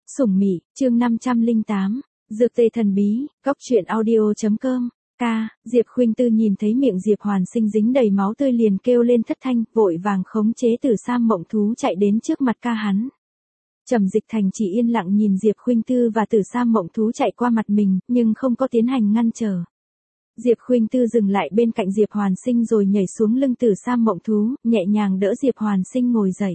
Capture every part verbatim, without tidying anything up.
Sủng Mị, chương năm trăm lẻ tám, Dược tề thần bí, góc truyện audio.com. Ca, Diệp Khuynh Tư nhìn thấy miệng Diệp Hoàn Sinh dính đầy máu tươi liền kêu lên thất thanh, vội vàng khống chế Tử Sam Mộng Thú chạy đến trước mặt ca hắn. Trầm Dịch Thành chỉ yên lặng nhìn Diệp Khuynh Tư và Tử Sam Mộng Thú chạy qua mặt mình, nhưng không có tiến hành ngăn trở. Diệp Khuynh Tư dừng lại bên cạnh Diệp Hoàn Sinh rồi nhảy xuống lưng Tử Sam Mộng Thú, nhẹ nhàng đỡ Diệp Hoàn Sinh ngồi dậy.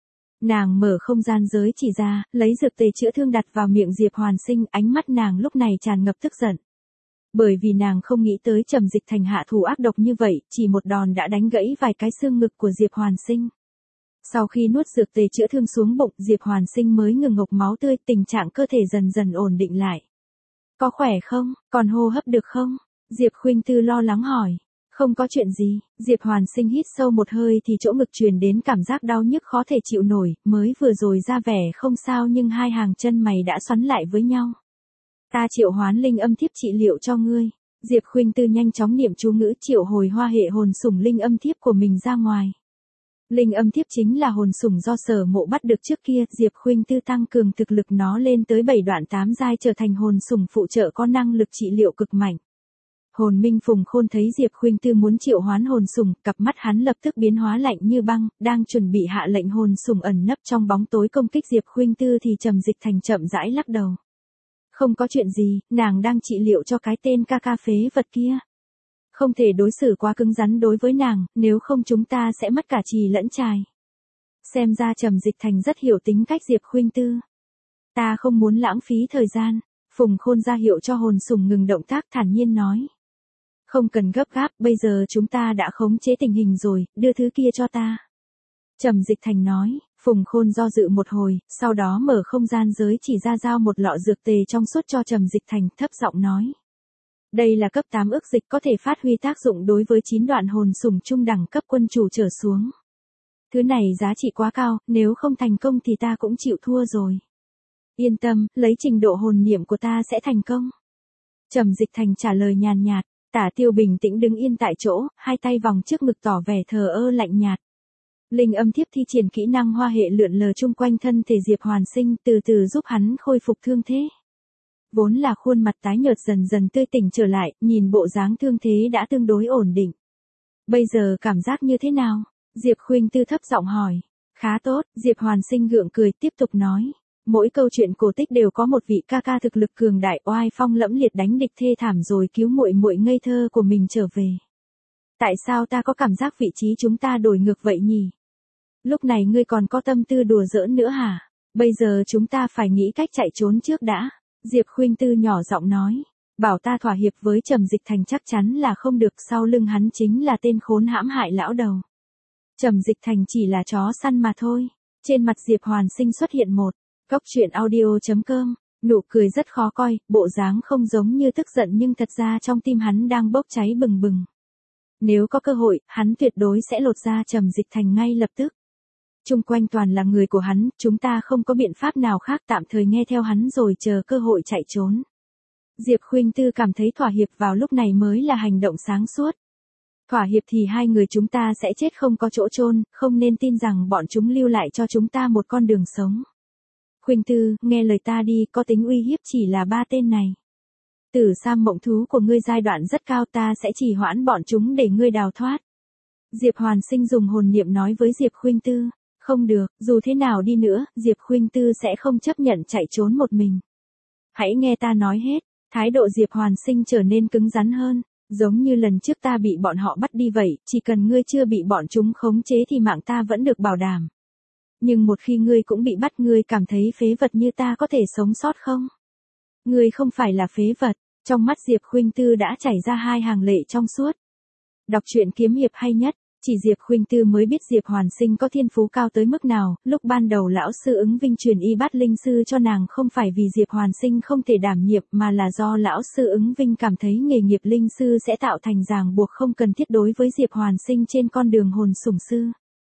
Nàng mở không gian giới chỉ ra, lấy dược tề chữa thương đặt vào miệng Diệp Hoàn Sinh, ánh mắt nàng lúc này tràn ngập tức giận. Bởi vì nàng không nghĩ tới Trầm Dịch Thành hạ thủ ác độc như vậy, chỉ một đòn đã đánh gãy vài cái xương ngực của Diệp Hoàn Sinh. Sau khi nuốt dược tề chữa thương xuống bụng, Diệp Hoàn Sinh mới ngừng ngục máu tươi, tình trạng cơ thể dần dần ổn định lại. Có khỏe không, còn hô hấp được không? Diệp Khuynh Tư lo lắng hỏi. Không có chuyện gì, Diệp Hoàn Sinh hít sâu một hơi thì chỗ ngực truyền đến cảm giác đau nhức khó thể chịu nổi, mới vừa rồi ra vẻ không sao nhưng hai hàng chân mày đã xoắn lại với nhau. Ta triệu hoán linh âm thiếp trị liệu cho ngươi. Diệp Khuynh Tư nhanh chóng niệm chú ngữ triệu hồi hoa hệ hồn sủng linh âm thiếp của mình ra ngoài. Linh âm thiếp chính là hồn sủng do Sở Mộ bắt được trước kia, Diệp Khuynh Tư tăng cường thực lực nó lên tới bảy đoạn tám giai trở thành hồn sủng phụ trợ có năng lực trị liệu cực mạnh. Hồn Minh Phùng Khôn thấy Diệp Khuynh Tư muốn triệu hoán hồn sủng, cặp mắt hắn lập tức biến hóa lạnh như băng, đang chuẩn bị hạ lệnh hồn sủng ẩn nấp trong bóng tối công kích Diệp Khuynh Tư thì Trầm Dịch Thành chậm rãi lắc đầu. Không có chuyện gì, nàng đang trị liệu cho cái tên ca ca phế vật kia. Không thể đối xử quá cứng rắn đối với nàng, nếu không chúng ta sẽ mất cả trì lẫn trài. Xem ra Trầm Dịch Thành rất hiểu tính cách Diệp Khuynh Tư. Ta không muốn lãng phí thời gian. Phùng Khôn ra hiệu cho hồn sủng ngừng động tác, thản nhiên nói. Không cần gấp gáp, bây giờ chúng ta đã khống chế tình hình rồi, đưa thứ kia cho ta. Trầm Dịch Thành nói. Phùng Khôn do dự một hồi, sau đó mở không gian giới chỉ ra giao một lọ dược tề trong suốt cho Trầm Dịch Thành, thấp giọng nói. Đây là cấp tám ức dịch có thể phát huy tác dụng đối với chín đoạn hồn sủng trung đẳng cấp quân chủ trở xuống. Thứ này giá trị quá cao, nếu không thành công thì ta cũng chịu thua rồi. Yên tâm, lấy trình độ hồn niệm của ta sẽ thành công. Trầm Dịch Thành trả lời nhàn nhạt, Tả Tiêu bình tĩnh đứng yên tại chỗ, hai tay vòng trước ngực tỏ vẻ thờ ơ lạnh nhạt. Linh âm thiếp thi triển kỹ năng hoa hệ lượn lờ chung quanh thân thể Diệp Hoàn Sinh, từ từ giúp hắn khôi phục thương thế. Vốn là khuôn mặt tái nhợt dần dần tươi tỉnh trở lại, nhìn bộ dáng thương thế đã tương đối ổn định. Bây giờ cảm giác như thế nào? Diệp Khuynh Tư thấp giọng hỏi. Khá tốt, Diệp Hoàn Sinh gượng cười tiếp tục nói. Mỗi câu chuyện cổ tích đều có một vị ca ca thực lực cường đại oai phong lẫm liệt đánh địch thê thảm rồi cứu muội muội ngây thơ của mình trở về. Tại sao ta có cảm giác vị trí chúng ta đổi ngược vậy nhỉ? Lúc này ngươi còn có tâm tư đùa giỡn nữa hả? Bây giờ chúng ta phải nghĩ cách chạy trốn trước đã. Diệp Khuynh Tư nhỏ giọng nói. Bảo ta thỏa hiệp với Trầm Dịch Thành chắc chắn là không được, sau lưng hắn chính là tên khốn hãm hại lão đầu. Trầm Dịch Thành chỉ là chó săn mà thôi. Trên mặt Diệp Hoàn Sinh xuất hiện một góc truyện audio.com, nụ cười rất khó coi, bộ dáng không giống như tức giận nhưng thật ra trong tim hắn đang bốc cháy bừng bừng. Nếu có cơ hội, hắn tuyệt đối sẽ lột ra Trầm Dịch Thành ngay lập tức. Chung quanh toàn là người của hắn, chúng ta không có biện pháp nào khác, tạm thời nghe theo hắn rồi chờ cơ hội chạy trốn. Diệp Khuynh Tư cảm thấy thỏa hiệp vào lúc này mới là hành động sáng suốt. Thỏa hiệp thì hai người chúng ta sẽ chết không có chỗ chôn, không nên tin rằng bọn chúng lưu lại cho chúng ta một con đường sống. Khuynh Tư, nghe lời ta đi, có tính uy hiếp chỉ là ba tên này. Tử Sam Mộng Thú của ngươi giai đoạn rất cao, ta sẽ chỉ hoãn bọn chúng để ngươi đào thoát. Diệp Hoàn Sinh dùng hồn niệm nói với Diệp Khuynh Tư. Không được, dù thế nào đi nữa, Diệp Khuynh Tư sẽ không chấp nhận chạy trốn một mình. Hãy nghe ta nói hết, thái độ Diệp Hoàn Sinh trở nên cứng rắn hơn, giống như lần trước ta bị bọn họ bắt đi vậy, chỉ cần ngươi chưa bị bọn chúng khống chế thì mạng ta vẫn được bảo đảm. Nhưng một khi ngươi cũng bị bắt, ngươi cảm thấy phế vật như ta có thể sống sót không? Ngươi không phải là phế vật, trong mắt Diệp Khuynh Tư đã chảy ra hai hàng lệ trong suốt. Đọc truyện kiếm hiệp hay nhất. Chỉ Diệp Khuynh Tư mới biết Diệp Hoàn Sinh có thiên phú cao tới mức nào, lúc ban đầu lão sư Ứng Vinh truyền y bát linh sư cho nàng không phải vì Diệp Hoàn Sinh không thể đảm nhiệm mà là do lão sư Ứng Vinh cảm thấy nghề nghiệp linh sư sẽ tạo thành ràng buộc không cần thiết đối với Diệp Hoàn Sinh trên con đường hồn sủng sư.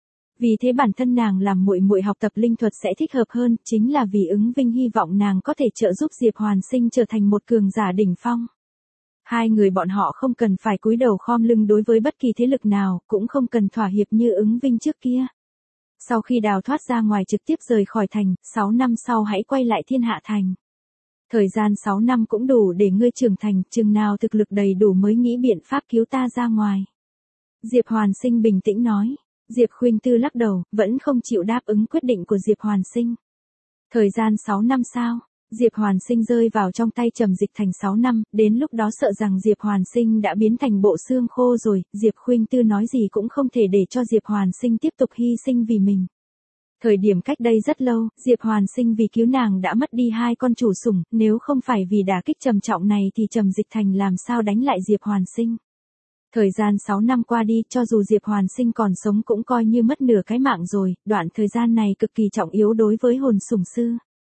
Vì thế bản thân nàng làm muội muội học tập linh thuật sẽ thích hợp hơn, chính là vì Ứng Vinh hy vọng nàng có thể trợ giúp Diệp Hoàn Sinh trở thành một cường giả đỉnh phong. Hai người bọn họ không cần phải cúi đầu khom lưng đối với bất kỳ thế lực nào, cũng không cần thỏa hiệp như Ứng Vinh trước kia. Sau khi đào thoát ra ngoài trực tiếp rời khỏi thành, sáu năm sau hãy quay lại Thiên Hạ Thành. Thời gian sáu năm cũng đủ để ngươi trưởng thành, chừng nào thực lực đầy đủ mới nghĩ biện pháp cứu ta ra ngoài. Diệp Hoàn Sinh bình tĩnh nói. Diệp Khuynh Tư lắc đầu, vẫn không chịu đáp ứng quyết định của Diệp Hoàn Sinh. Thời gian sáu năm sao? Diệp Hoàn Sinh rơi vào trong tay Trầm Dịch Thành sáu năm, đến lúc đó sợ rằng Diệp Hoàn Sinh đã biến thành bộ xương khô rồi, Diệp Khuynh Tư nói gì cũng không thể để cho Diệp Hoàn Sinh tiếp tục hy sinh vì mình. Thời điểm cách đây rất lâu, Diệp Hoàn Sinh vì cứu nàng đã mất đi hai con chủ sủng, nếu không phải vì đả kích trầm trọng này thì Trầm Dịch Thành làm sao đánh lại Diệp Hoàn Sinh. Thời gian sáu năm qua đi, cho dù Diệp Hoàn Sinh còn sống cũng coi như mất nửa cái mạng rồi, đoạn thời gian này cực kỳ trọng yếu đối với hồn sủng sư.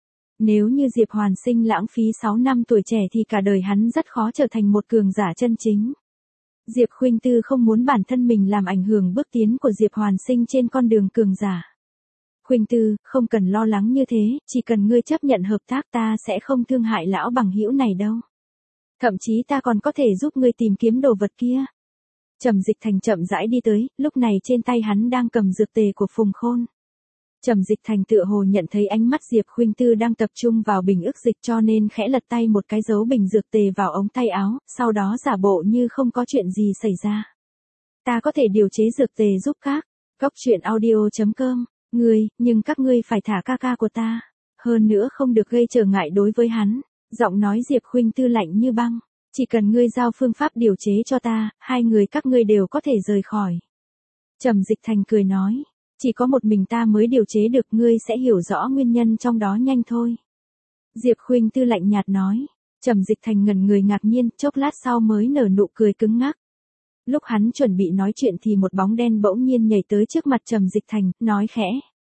Nếu như Diệp Hoàn Sinh lãng phí sáu năm tuổi trẻ thì cả đời hắn rất khó trở thành một cường giả chân chính. Diệp Khuynh Tư không muốn bản thân mình làm ảnh hưởng bước tiến của Diệp Hoàn Sinh trên con đường cường giả. Khuynh Tư, không cần lo lắng như thế, chỉ cần ngươi chấp nhận hợp tác ta sẽ không thương hại lão bằng hữu này đâu. Thậm chí ta còn có thể giúp ngươi tìm kiếm đồ vật kia. Trầm Dịch Thành chậm rãi đi tới, lúc này trên tay hắn đang cầm dược tề của Phùng Khôn. Trầm Dịch Thành tựa hồ nhận thấy ánh mắt Diệp Khuynh Tư đang tập trung vào bình ức dịch cho nên khẽ lật tay một cái giấu bình dược tề vào ống tay áo, sau đó giả bộ như không có chuyện gì xảy ra. Ta có thể điều chế dược tề giúp các. Góc truyện audio chấm com. Ngươi, nhưng các ngươi phải thả ca ca của ta. Hơn nữa không được gây trở ngại đối với hắn. Giọng nói Diệp Khuynh Tư lạnh như băng. Chỉ cần ngươi giao phương pháp điều chế cho ta, hai người các ngươi đều có thể rời khỏi. Trầm Dịch Thành cười nói. Chỉ có một mình ta mới điều chế được, ngươi sẽ hiểu rõ nguyên nhân trong đó nhanh thôi. Diệp Khuynh Tư lạnh nhạt nói. Trầm Dịch Thành ngẩn người ngạc nhiên, chốc lát sau mới nở nụ cười cứng ngắc. Lúc hắn chuẩn bị nói chuyện thì một bóng đen bỗng nhiên nhảy tới trước mặt Trầm Dịch Thành, nói khẽ.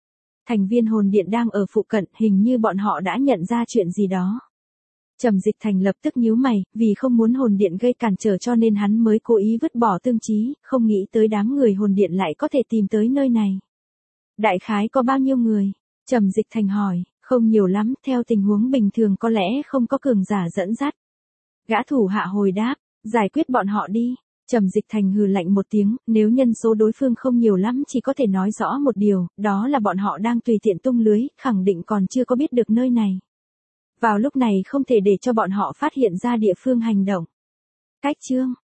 Thành viên hồn điện đang ở phụ cận, hình như bọn họ đã nhận ra chuyện gì đó. Trầm Dịch Thành lập tức nhíu mày, vì không muốn hồn điện gây cản trở cho nên hắn mới cố ý vứt bỏ tương chí, không nghĩ tới đám người hồn điện lại có thể tìm tới nơi này. Đại khái có bao nhiêu người? Trầm Dịch Thành hỏi. Không nhiều lắm, theo tình huống bình thường có lẽ không có cường giả dẫn dắt. Gã thủ hạ hồi đáp, giải quyết bọn họ đi. Trầm Dịch Thành hừ lạnh một tiếng, nếu nhân số đối phương không nhiều lắm chỉ có thể nói rõ một điều, đó là bọn họ đang tùy tiện tung lưới, khẳng định còn chưa có biết được nơi này. Vào lúc này không thể để cho bọn họ phát hiện ra địa phương hành động. Cách chương